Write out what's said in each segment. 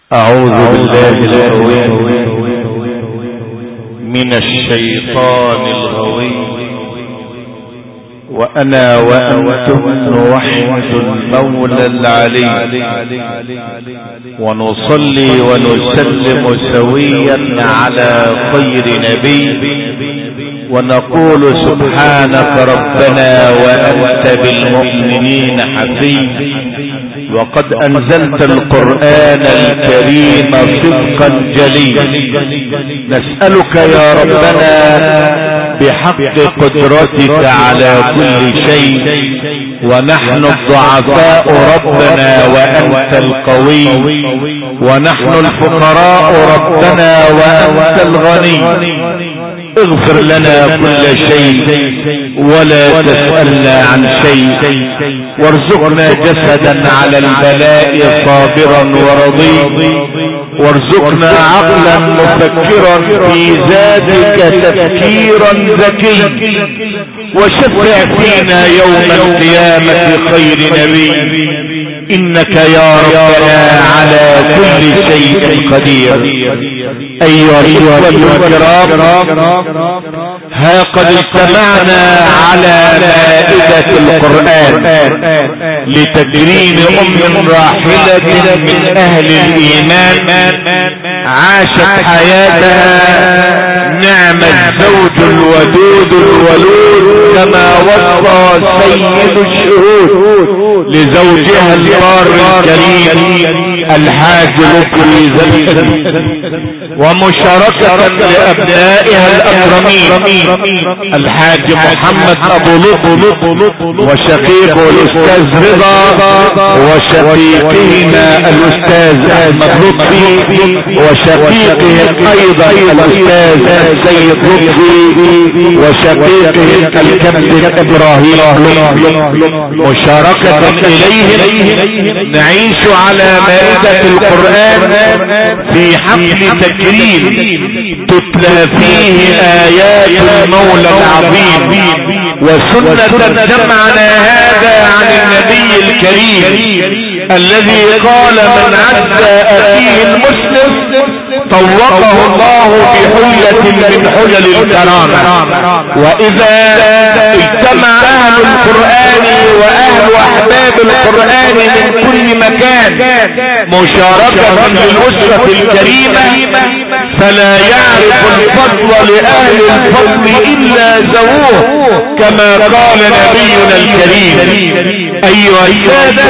أعوذ بالله العظيم من الشيطان الغوي. وأنا وأنتم نوحد المولى العلي ونصلي ونسلم سويا على خير نبي، ونقول سبحانك ربنا وأنت بالمؤمنين حفيظ. وقد أنزلت القرآن الكريم صدقا جليا، نسألك يا ربنا بحق قدرتك على كل شيء، ونحن الضعفاء ربنا وأنت القوي، ونحن الفقراء ربنا وأنت الغني. اغفر لنا كل شيء ولا تسألنا عن شيء، وارزقنا جسدا على البلاء صابرا ورضي، وارزقنا عقلا مفكرا في ذاتك تفكيرا ذكي، وشفع فينا يوم القيامة خير نبي، إنك يا ربنا على كل شيء قدير. أيها الإخوة الكرام، ها قد اجتمعنا على مائدة القرآن لتكريم راحلة من أهل الإيمان عاشت حياتها نعم الزوج الودود الولود، كما وصى سيد الشهود لزوجها البار الكريم الحاج لطفي زكي، ومشاركة لأبنائها الأكرمين الحاج محمد أبو لطف وشقيقه الأستاذ رضا، وشقيقهما الأستاذ أحمد لطفي، وشقيقه أيضا الأستاذ السيد لطفي، وشقيقه الكابتن إبراهيم لطفي. مشاركة إليهم نعيش على مائدة القرآن في حفل تكريم تتلى فيه آيات المولى العظيم، وسنة جمعنا هذا عن النبي الكريم الذي قال: من عز أخيه المسلم طوقه الله بحلة من حلل الكرامة. وإذا اجتمع أهل القرآن وأهل أحباب القرآن من كل مكان مشاركة للأسرة الكريمة، فلا يعرف الفضل لأهل الفضل إلا ذووه، كما قال نبينا الكريم. أيها السادة،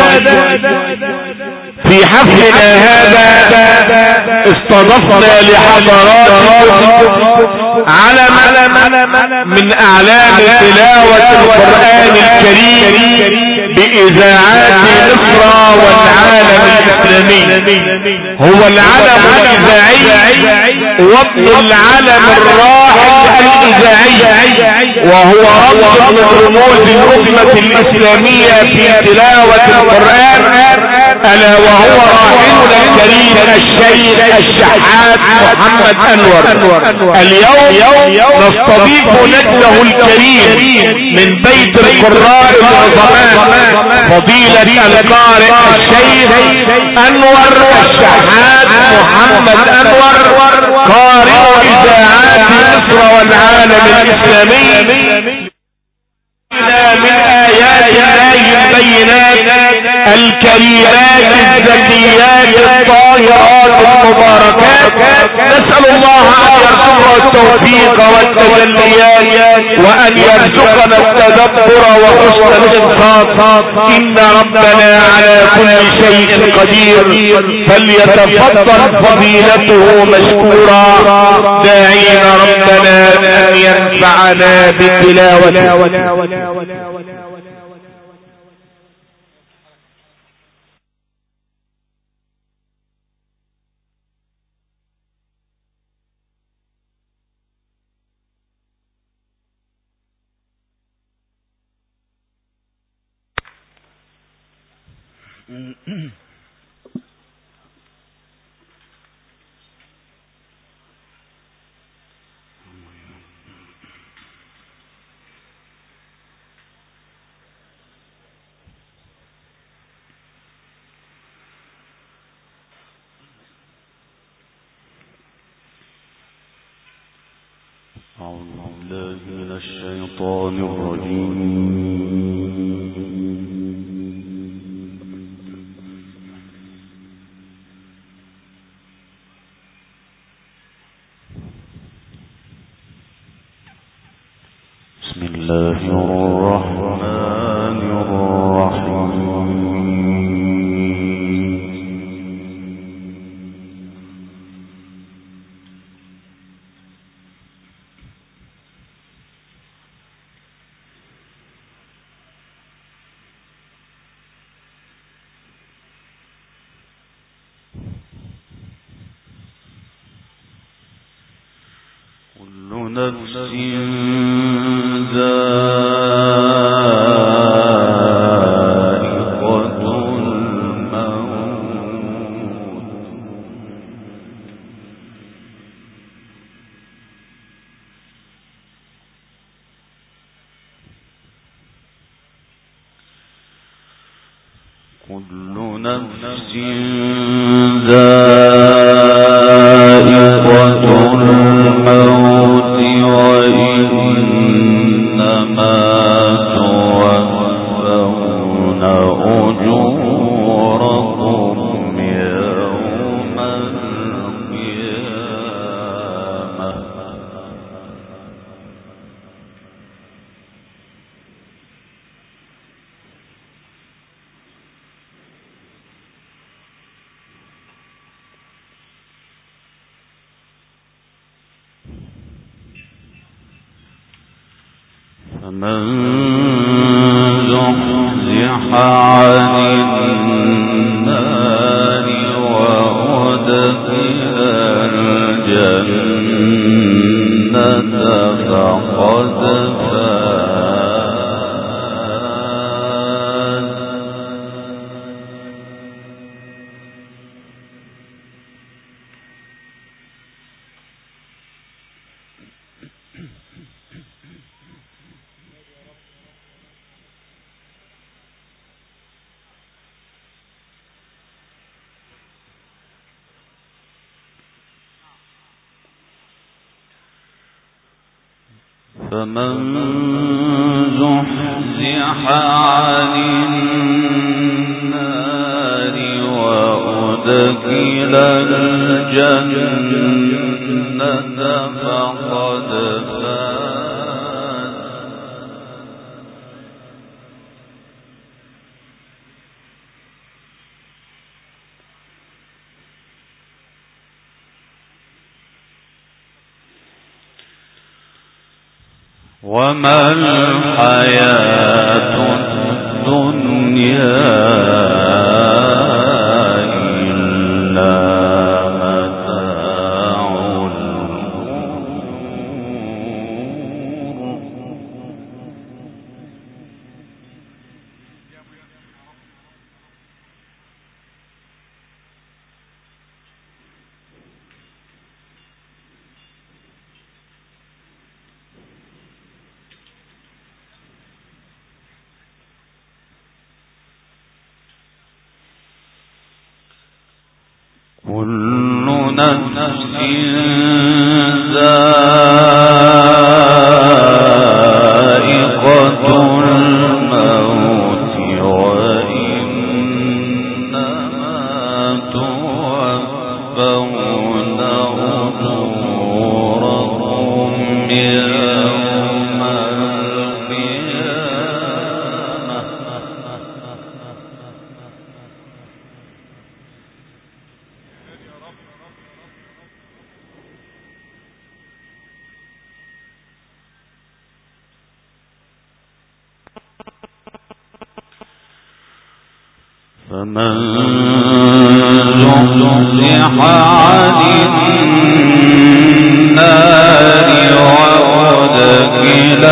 في حفلنا هذا استضفنا لحضراتكم علما من أعلام تلاوة القرآن الكريم بإذاعات مصر والعالم الإسلامي. هو العلم الإذاعي وابن العلم الراحل الإذاعي، وهو رمز من رموز الأمة الإسلامية في تلاوة القرآن، ألا وهو راحلنا الكريم الشيخ الشحات محمد أنور. اليوم نستضيف نجده الكريم من بيت القراء العظماء فضيلة القارئ الشيخ أنور الشحات محمد أنور، قارئ إذاعات مصر والعالم الإسلامي، من آيات الله البينات الكريمات الزكيات الطاهرات المباركات. نسأل الله أن يرزقنا التوفيق والتجليات، وأن يرزقنا التدبر وحسن الإنصات، إن ربنا على كل شيء قدير. فليتفضل فضيلته مشكورا، داعين ربنا أن ينفعنا بتلاوته. فمن زحزح عن النار وأدخل الجنة فقد فاز. وما الحياة الدنيا إلا متاع الغرور. كل نفس ذائقة الموت وإنما توفون أجوركم يوم القيامة. فمن زحزح عن النار وأدخل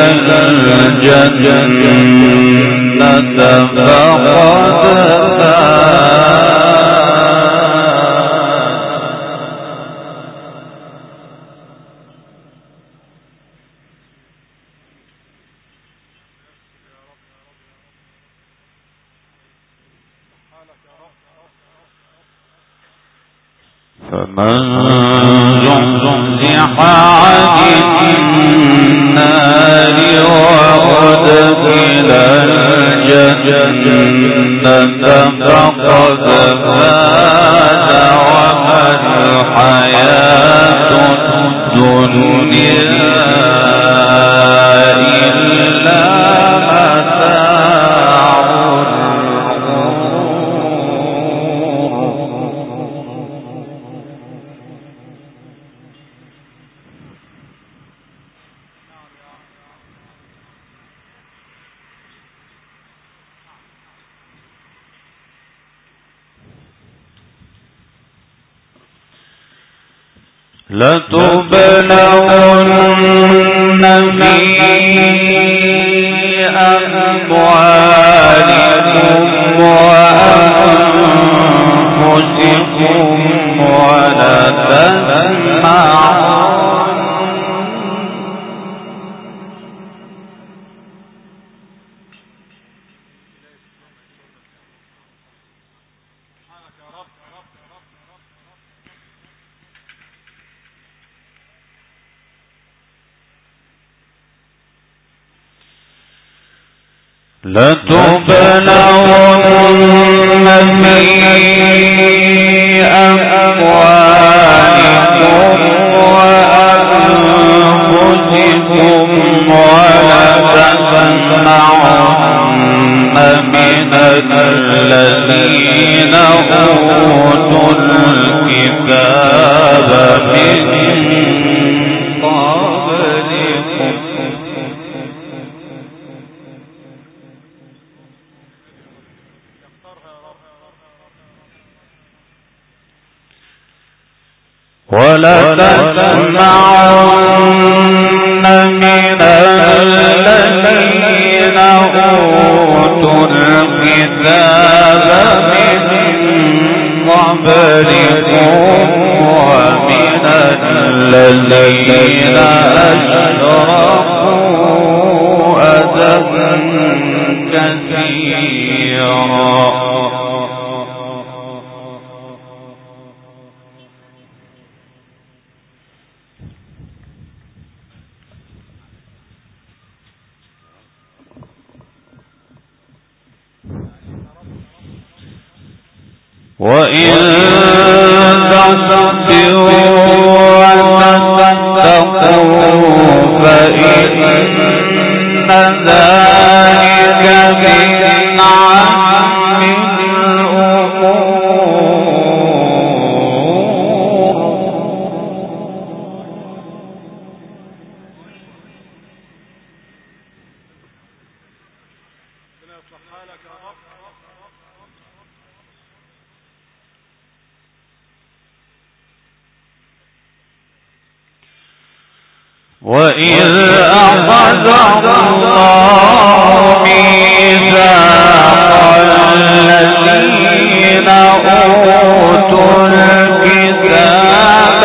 الجنة فقد فاز. فمن زحزح عن النار وأدخل الجنة فقد فاز وما الحياة الدنيا إلا لتبلغن في أموالكم وأنفسكم ولتسمعن لتبلغن في أموالكم وأنفسكم ولتسمعن من الذين أوتوا الكتاب من قبلكم ولتسمعن من الذين أوتوا الكتاب من قبلكم ومن الذين أشركوا أذى كثيرا وإن تصبروا وتتقوا فإن ذلك من عزم وإذ أخذ الله ميثاق الذين أوتوا الكتاب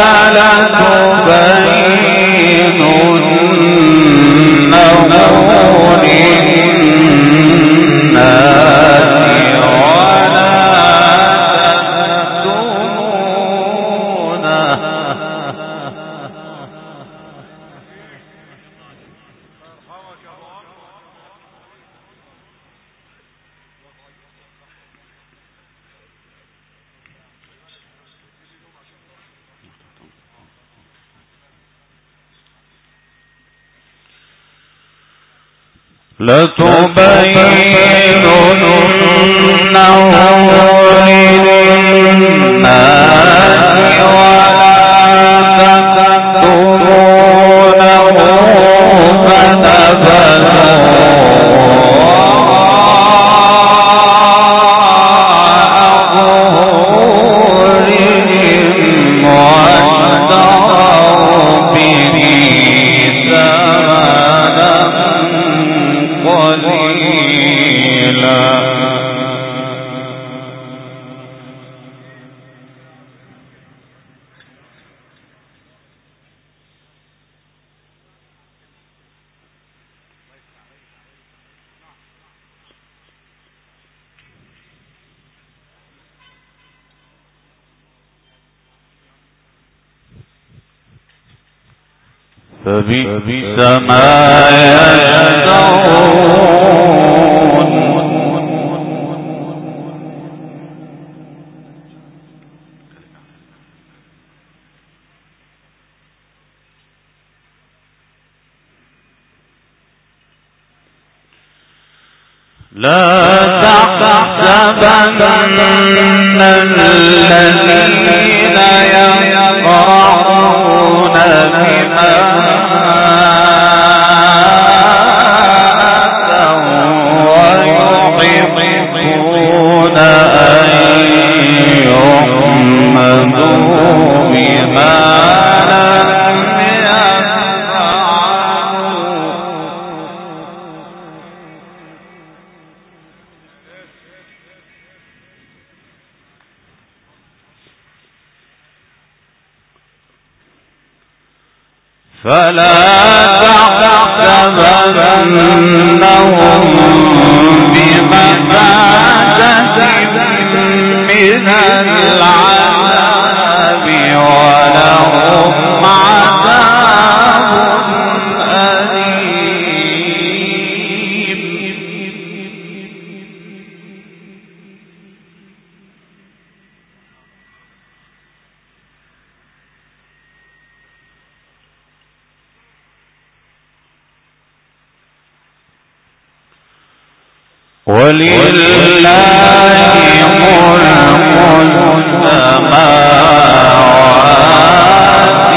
لتبيننه للناس لتبيننه للناس ولا تكتمونه فنبذوه واشتروا به ثمنا قليلا. فبئس ما يشترون لا تحسبن الذين يفرحون بما ويحبون أن يحمدوا بما لم يفعلوا فلا تحسبنهم بمفازة من العذاب ولهم عذاب أليم ولله ملك السماوات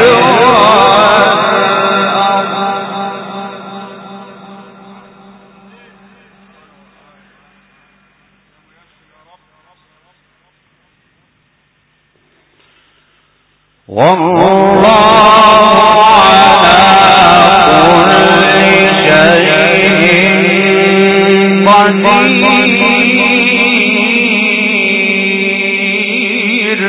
والأرض والله على كل شيء قدير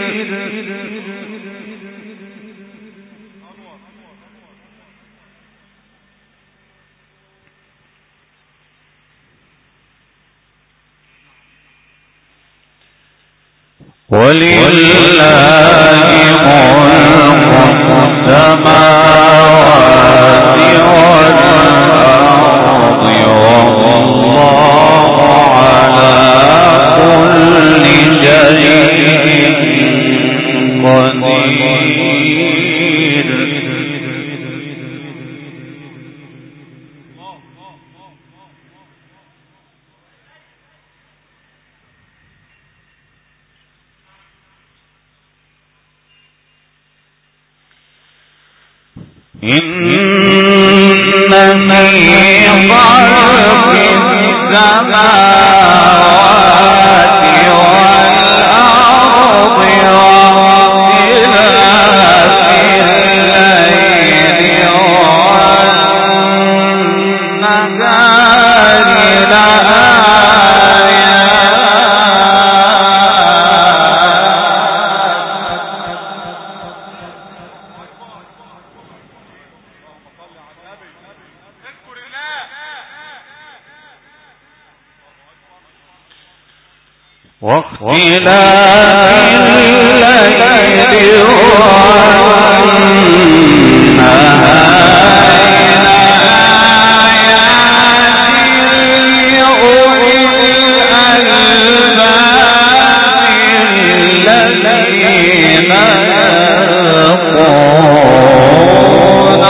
ولله ملك السماوات والأرض والله على كل شيء قدير إن في خلق السماوات والأرض واختلاف الليل والنهار واختلاف الليل والنهار لآيات لأولي الألباب الذين يذكرون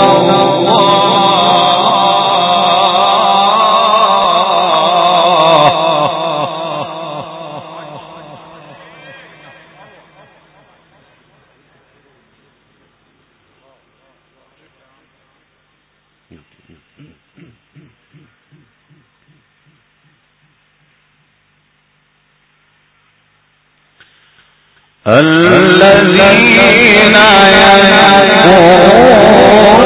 الذين يذكرون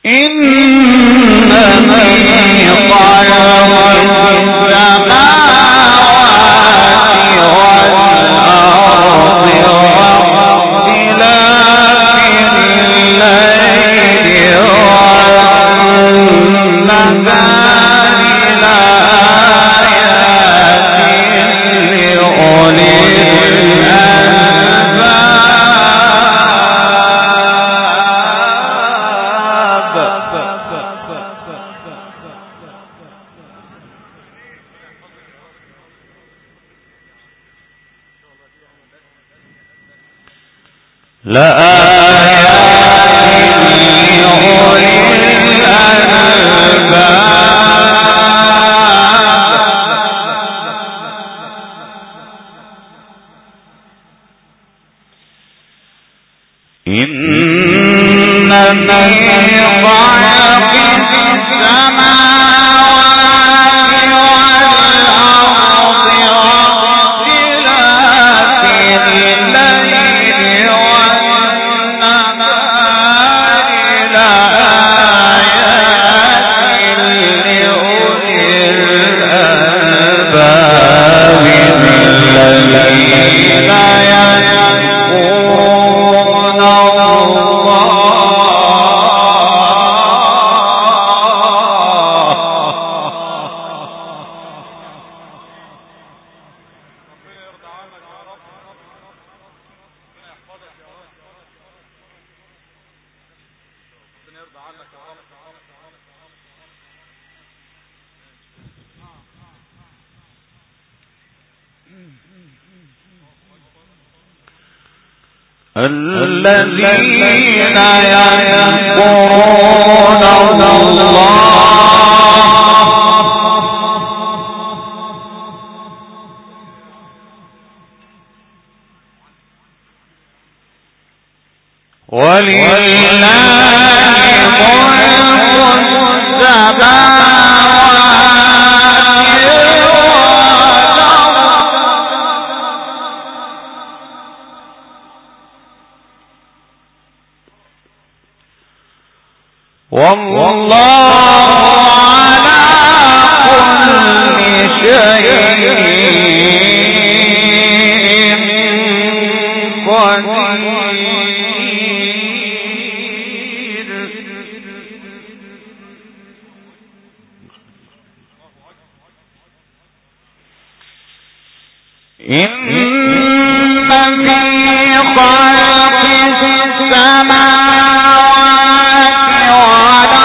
الذين يذكرون الله ولله ملك والله على كل شيء قدير. إن في خلق السماوات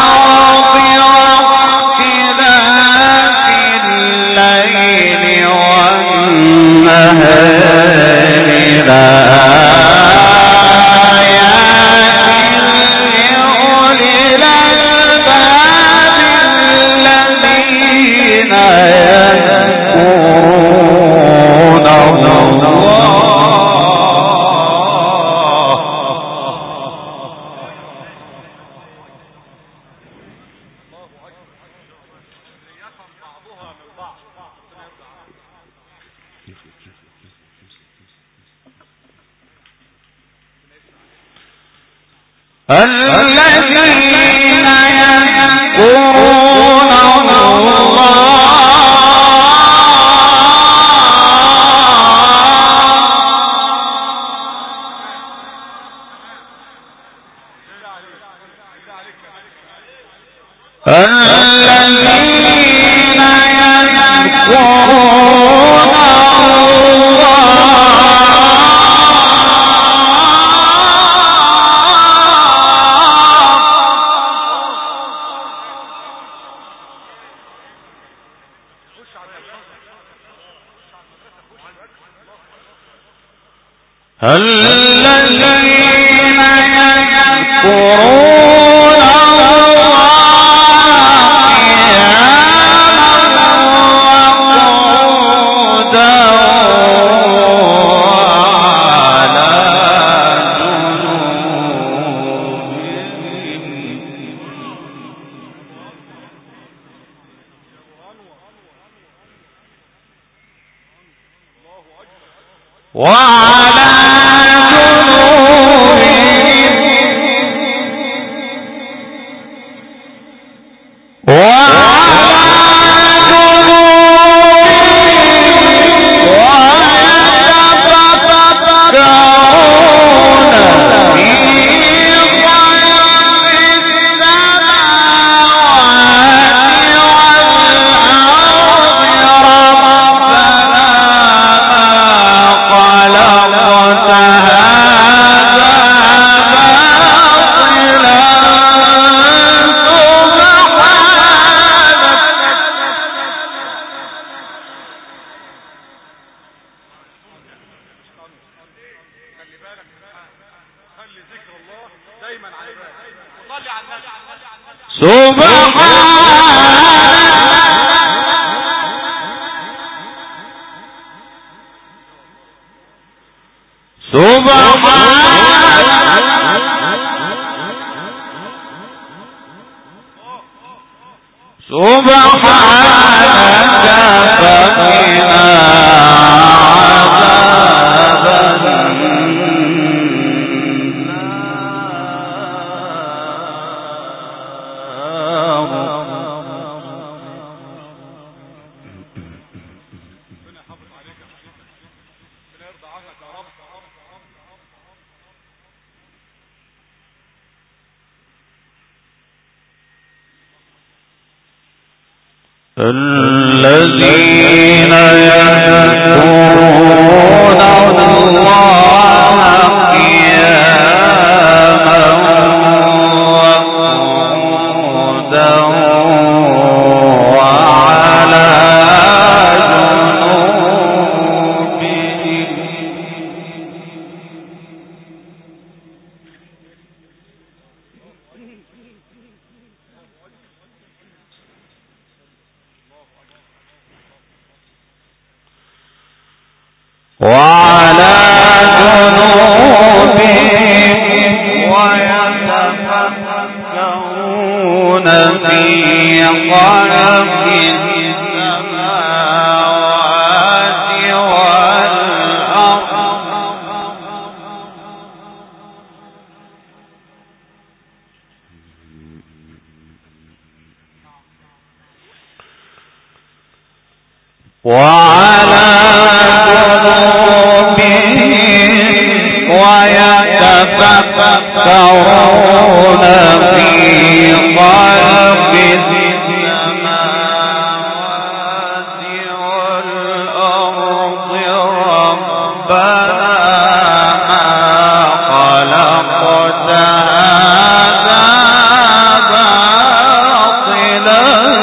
الذين يذكرون الذين يذكرون الله قياما وقعودا وعلى جنوبهم وعلى جنوبهم الذين يذكرون الله قياما وقعودا وعلى جنوبهم ويتفكرون في خلق السماوات والأرض وعلى ويتفكرون في خلق السماوات والأرض ربنا ما خلقت هذا باطلا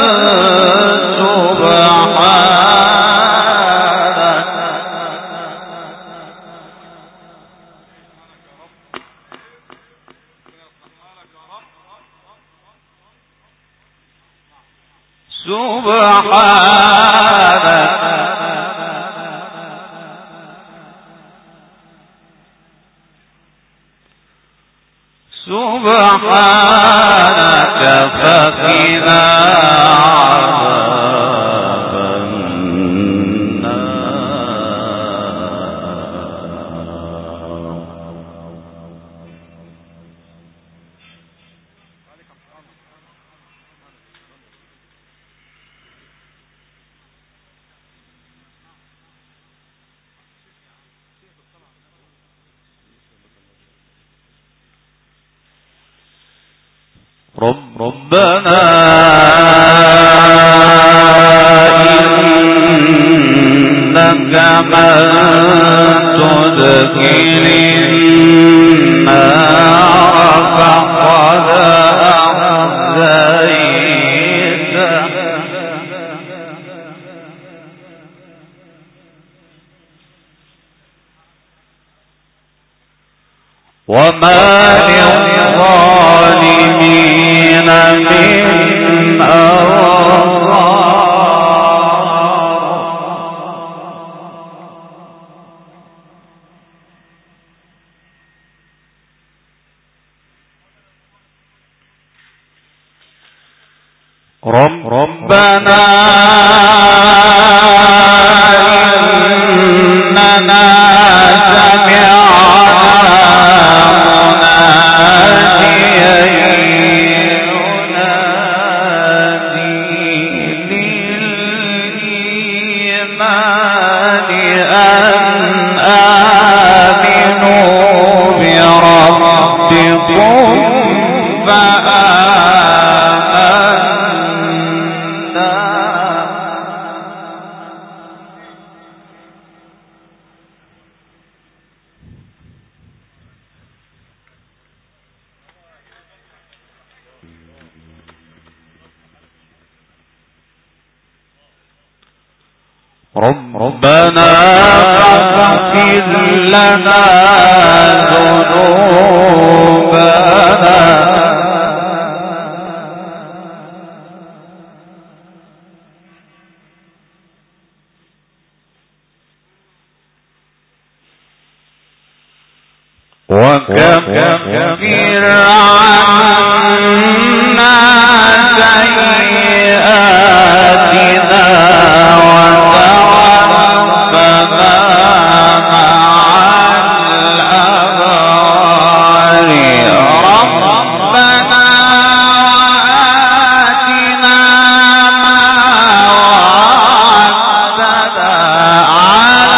سبحانك فقنا عذاب ربنا إنك من تدخل النار فقد أخزيته وما للظالمين من ربنا إننا ربنا فاغفر لنا ذنوبنا وكفر عنا سيئاتنا وتوفنا مع الأبرار ربنا آتنا ما وعدتنا على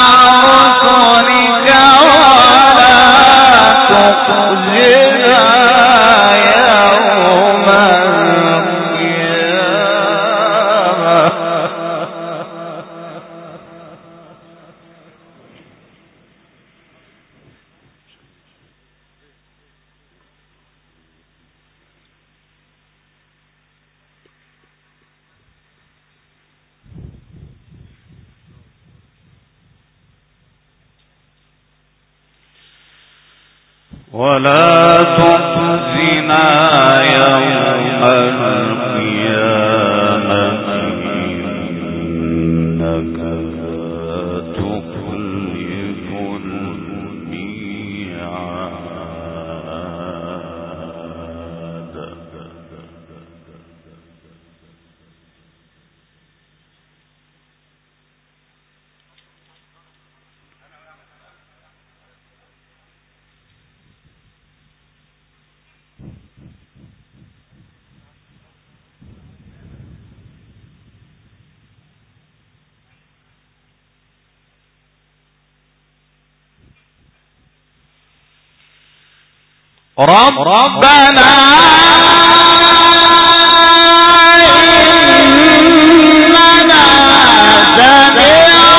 رسلك تخزنا يوم ولا تخزنا يوم القيامة إنك تخلف الميعاد ربنا إننا سمعنا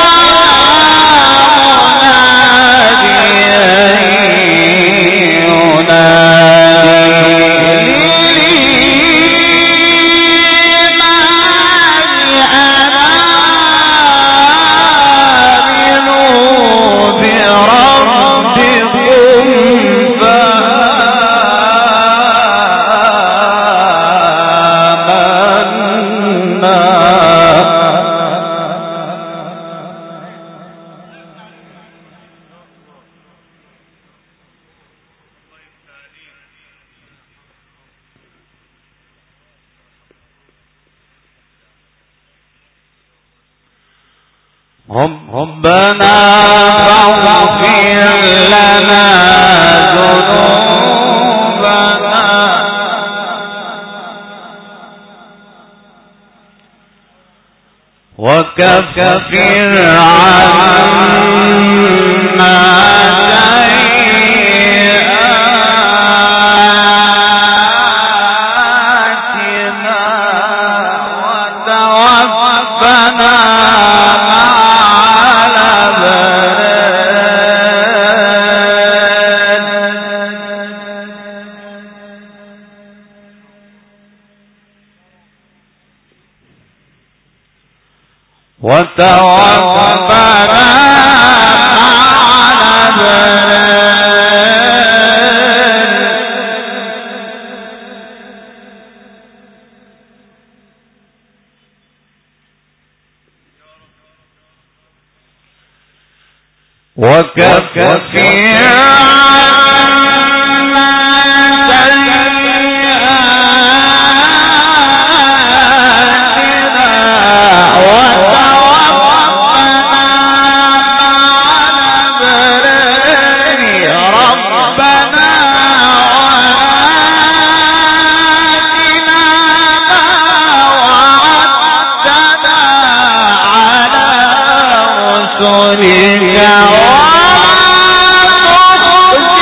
ربنا فاغفر لنا ذنوبنا وكفر عنا سيئاتنا وتوفنا وتوفنا رسلك ولا تخزنا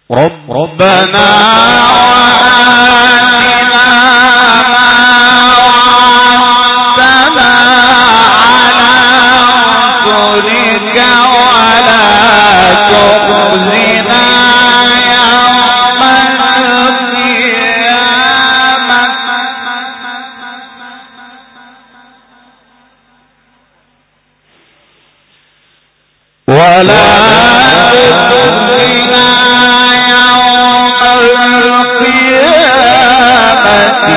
ربنا وآتنا ما وعدتنا على رسلك ولا تخزنا يوم القيامة ولا تخزنا يوم القيامة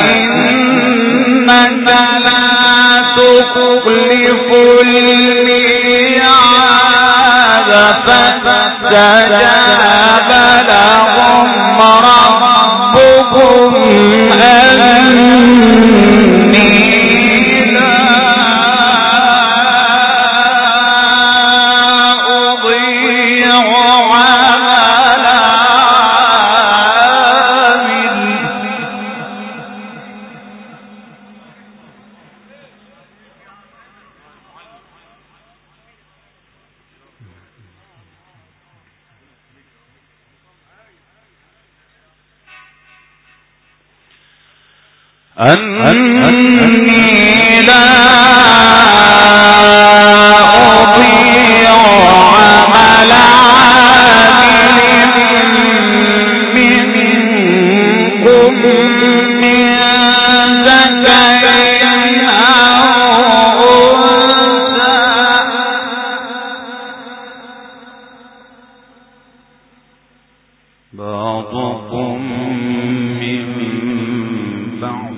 إنك لا تخلف الميعاد فاستجاب لهم ربهم أني لا أضيع عمل عامل أني لا أضيع عمل عامل منكم من ذكر أو أنثى بعضكم من بعض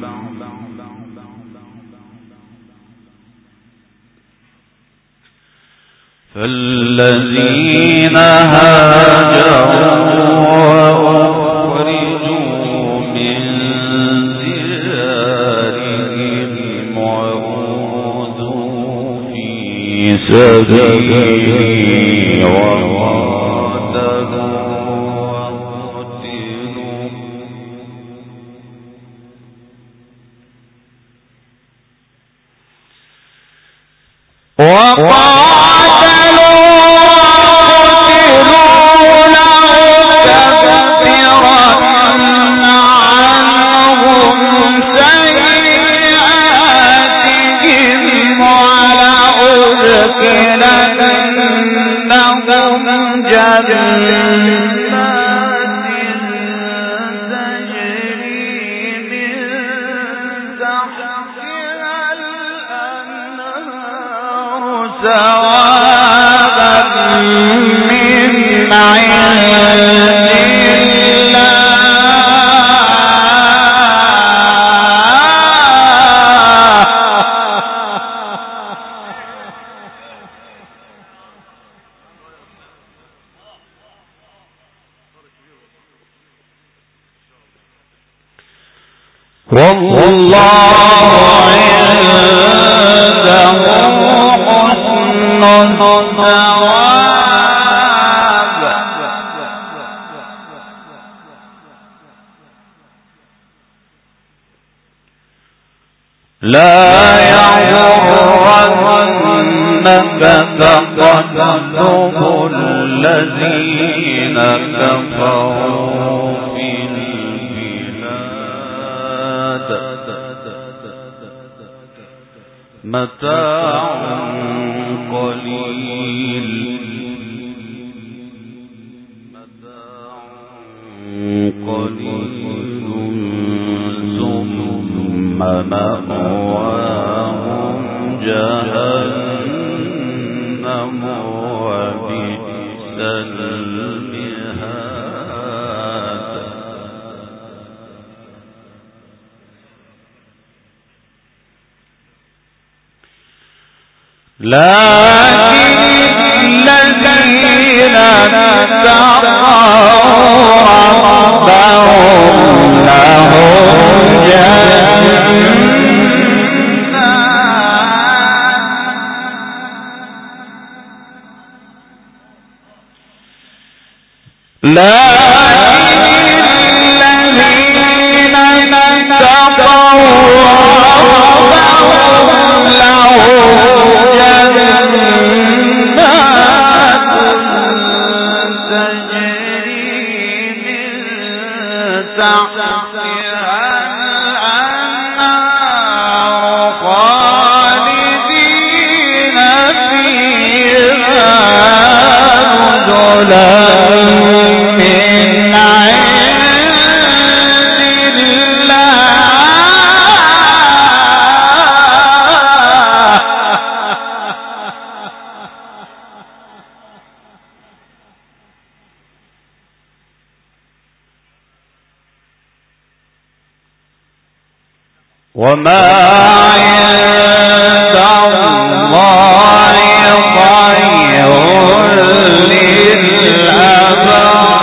فالذين هاجروا وأخرجوا من ديارهم وأوذوا في سبيلي وقاتلوا والله عنده حسن الثواب لا يغرنك تقلب الذين كفروا في البلاد متاع قليل ثم مأواهم جهنم وبئس المهاد لكن الذين اتقوا ربهم لهم تجري وما عند الله خير للأبرار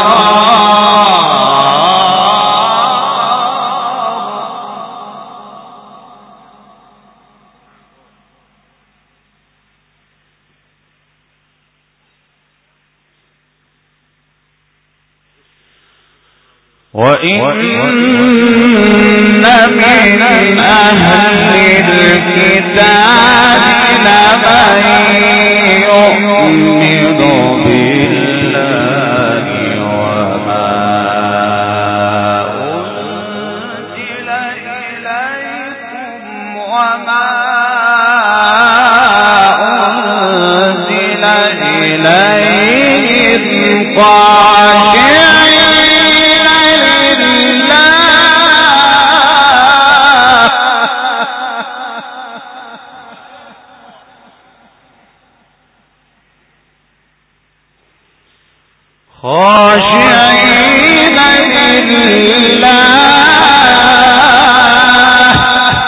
وإن من أهل الكتاب لمن يؤمن بالله وما أنزل إليكم وما أنزل إليهم خاشعين لله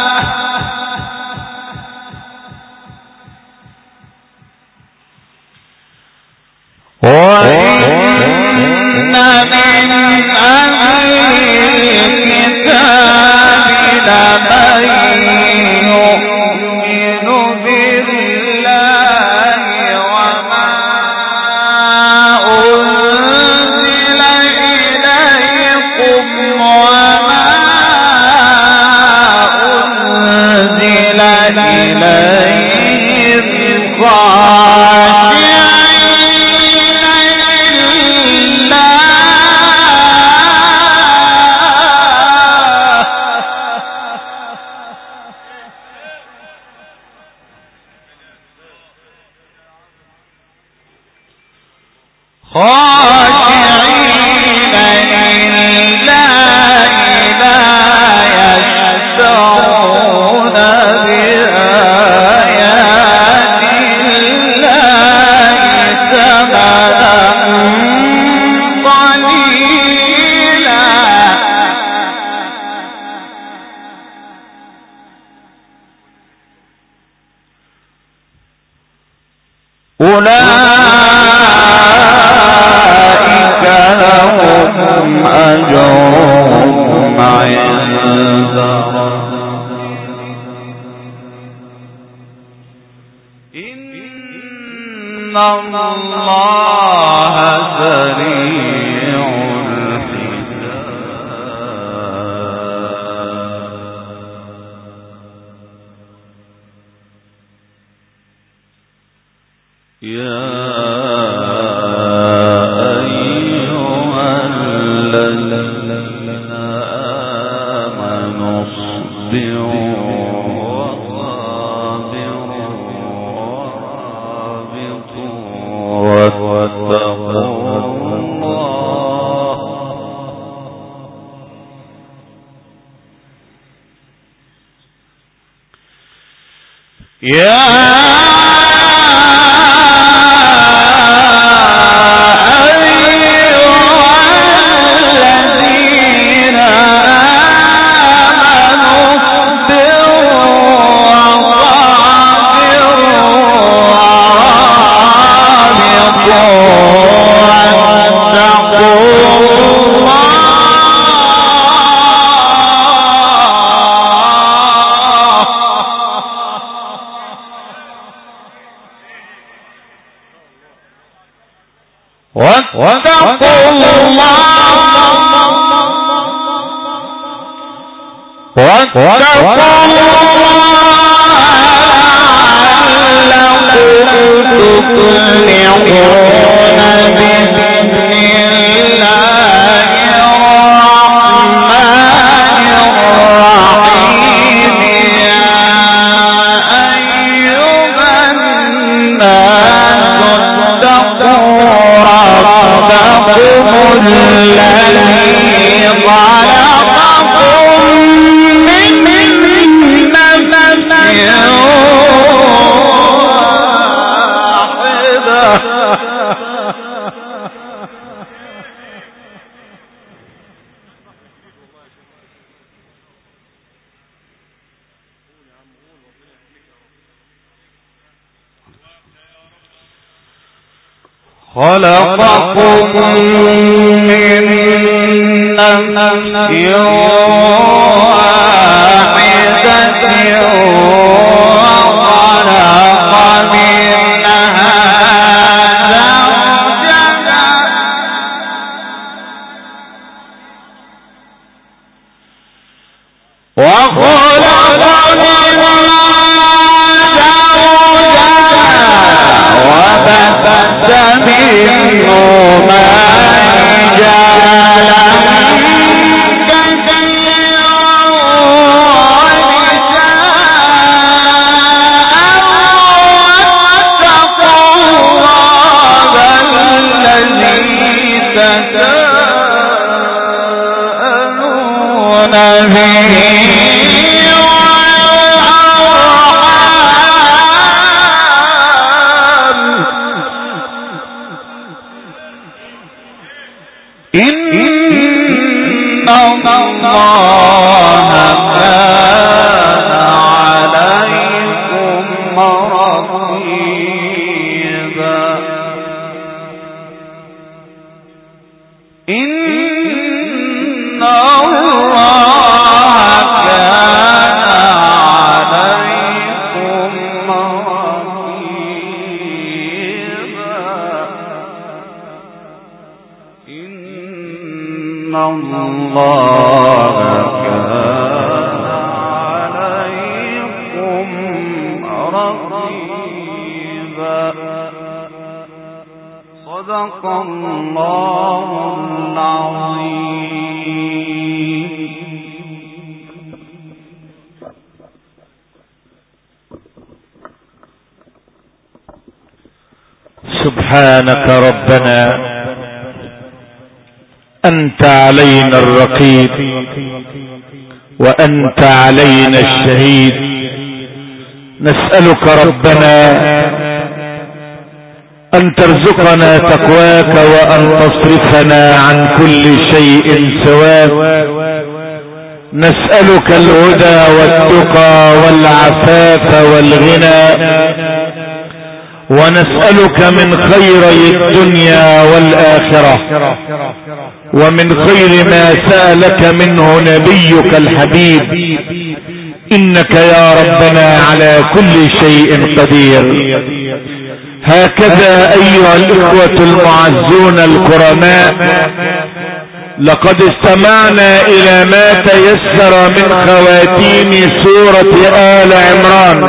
وإن من أهل الكتاب لمن يؤمن بالله وما أنزل إليكم وما أنزل إليهم خاشعين لله لا يشترون بآيات الله ثمنا قليلا أولئك لهم أجرهم عند ربهم إن الله سريع الحساب يا أيها الذين آمنوا اصبروا وصابروا ورابطوا واتقوا الله يا واتقوا الله لعلكم تفلحون بسم الله الرحمن الرحيم يا أيها الناس اتقوا ربكم الذي خلقكم من نفس واحدة خلقكم من نفس واحدة وخلق منها زوجها وبث منهما رجالا كثيرا ونساء واتقوا الله الذي تساءلون به صدق الله العظيم. سبحانك ربنا أنت علينا الرقيب وأنت علينا الشهيد. نسألك ربنا أن ترزقنا تقواك وأن تصرفنا عن كل شيء سواك. نسألك الهدى والتقى والعفاف والغنى، ونسألك من خيري الدنيا والآخرة ومن خير ما سألك منه نبيك الحبيب، إنك يا ربنا على كل شيء قدير. هكذا أيها الإخوة المعزون الكرماء، لقد استمعنا إلى ما تيسر من خواتيم سورة آل عمران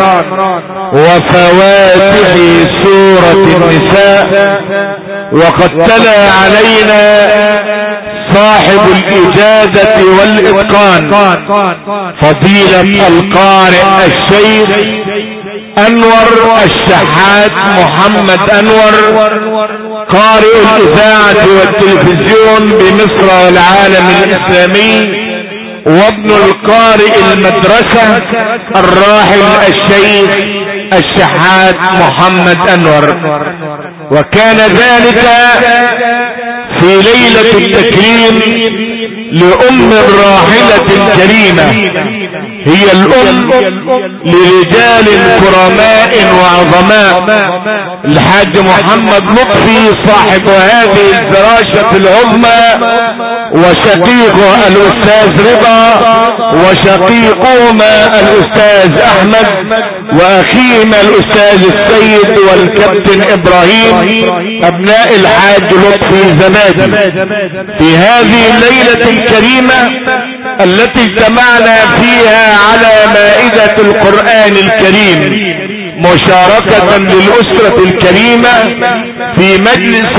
وفواتح سورة النساء، وقد تلا علينا صاحب الإجازة والإتقان فضيلة القارئ الشيخ أنور الشحات محمد أنور، قارئ الإذاعة والتلفزيون بمصر والعالم الإسلامي، وابن القارئ المدرسة الراحل الشيخ الشحات محمد أنور. وكان ذلك في ليلة التكريم لأم الراحلة الكريمة، هي الأم لرجال كرماء وعظماء، الحاج محمد لطفي صاحب هذه الفراشة العظمى، وشقيقه الأستاذ رضا، وشقيقهما الأستاذ أحمد، وأخيهما الأستاذ السيد والكابتن إبراهيم، أبناء الحاج لطفي زبادي، في هذه الليلة الكريمة التي اجتمعنا فيها على مائدة القرآن الكريم مشاركة للأسرة الكريمة في مجلس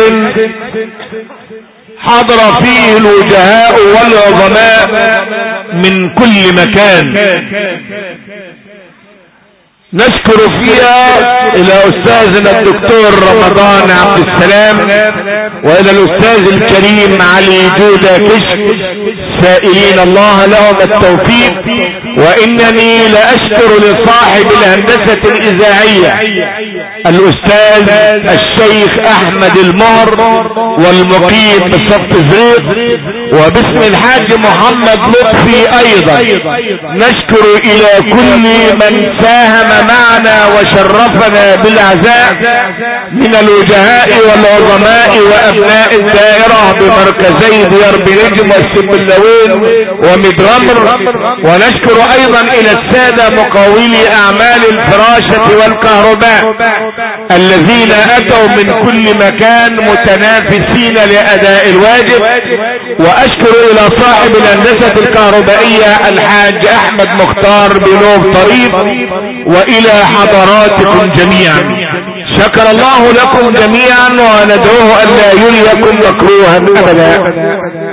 حضر فيه الوجهاء والعظماء من كل مكان. نشكر فيها الى استاذنا الدكتور رمضان عبد السلام والى الاستاذ الكريم علي جودة كشك، سائلين الله لهم التوفيق. وانني لاشكر لصاحب الهندسة الاذاعية الاستاذ الشيخ احمد المهر والمقيم بصف زريق، وباسم الحاج محمد لطفي ايضا نشكر الى كل من ساهم معنا وشرفنا بالعزاء من الوجهاء والعظماء وابناء الدائرة بمركزي ديار بنجم والسبلاوين ومدرمر. ونشكر ايضا الى السادة مقاولي اعمال الفراشة والكهرباء الذين اتوا من كل مكان متنافسين لاداء الواجب. واشكر الى صاحب الهندسة الكهربائية الحاج احمد مختار بلوب طريف والى حضراتكم جميعا. شكر الله لكم جميعا وندعوه ان لا يليكم مكروها ابدا.